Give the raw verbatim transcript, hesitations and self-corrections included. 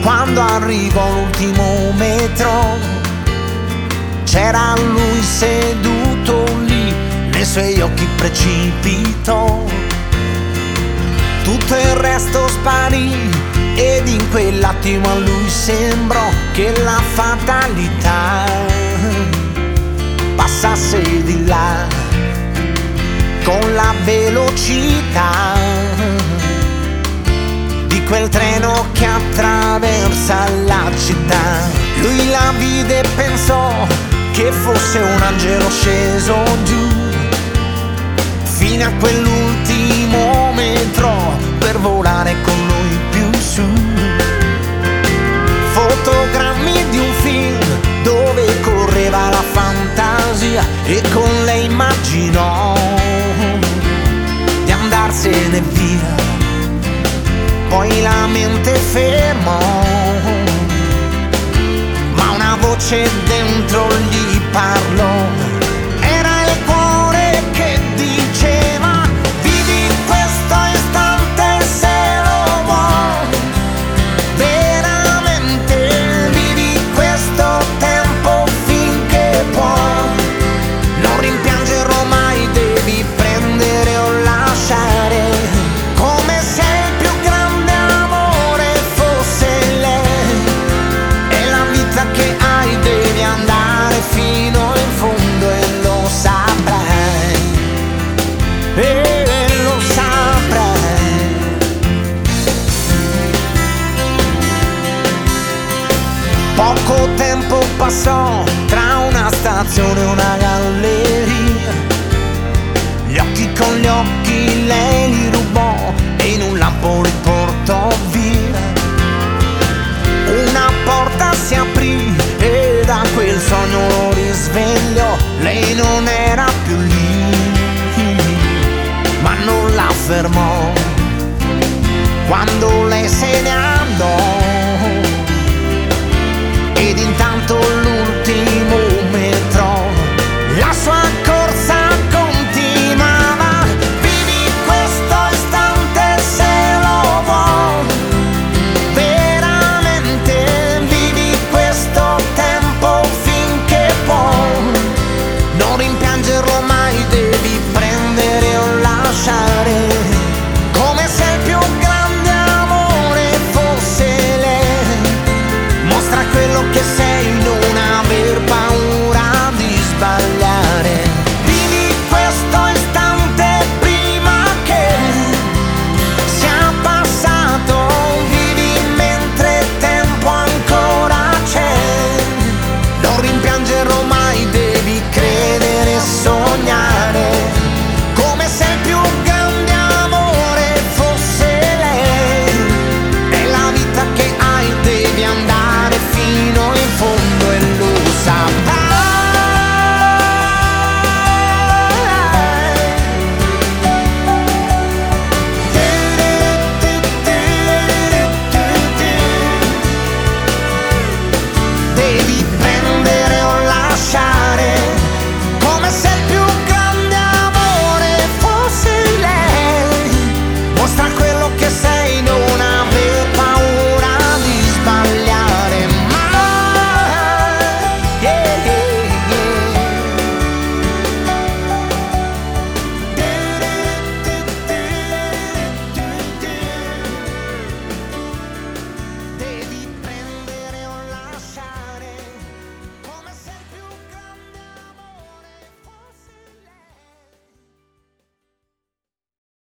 Quando arrivò l'ultimo metro, c'era lui seduto lì, nei suoi occhi precipitò. Tutto il resto sparì ed in quell'attimo a lui sembrò che la fatalità passasse di là con la velocità di quel treno che attraversa la città. Lui la vide e pensò che fosse un angelo sceso giù fino a quell'ultimo metro per volare con lui più su. Fotogrammi di un film dove correva la fantasia e con lei immaginò di andarsene via. Poi la mente fermò, ma una voce dentro gli parlò. Era il cuore che diceva: vivi questo istante se lo vuoi, veramente vivi questo tempo finché puoi. Non rimpiangerò mai, devi prendere o lasciare, come se il più grande amore fosse lei. E la vita che hai devi andare fino in fondo e lo saprai, e lo saprai. Poco tempo passò tra una stazione e una galleria, gli occhi con gli occhi lei li rubò e in un lampo li portò via. Una porta si aprì e da quel sogno lo risvegliò. Lei non era più lì, ma non la fermò. Quando lei se ne andò,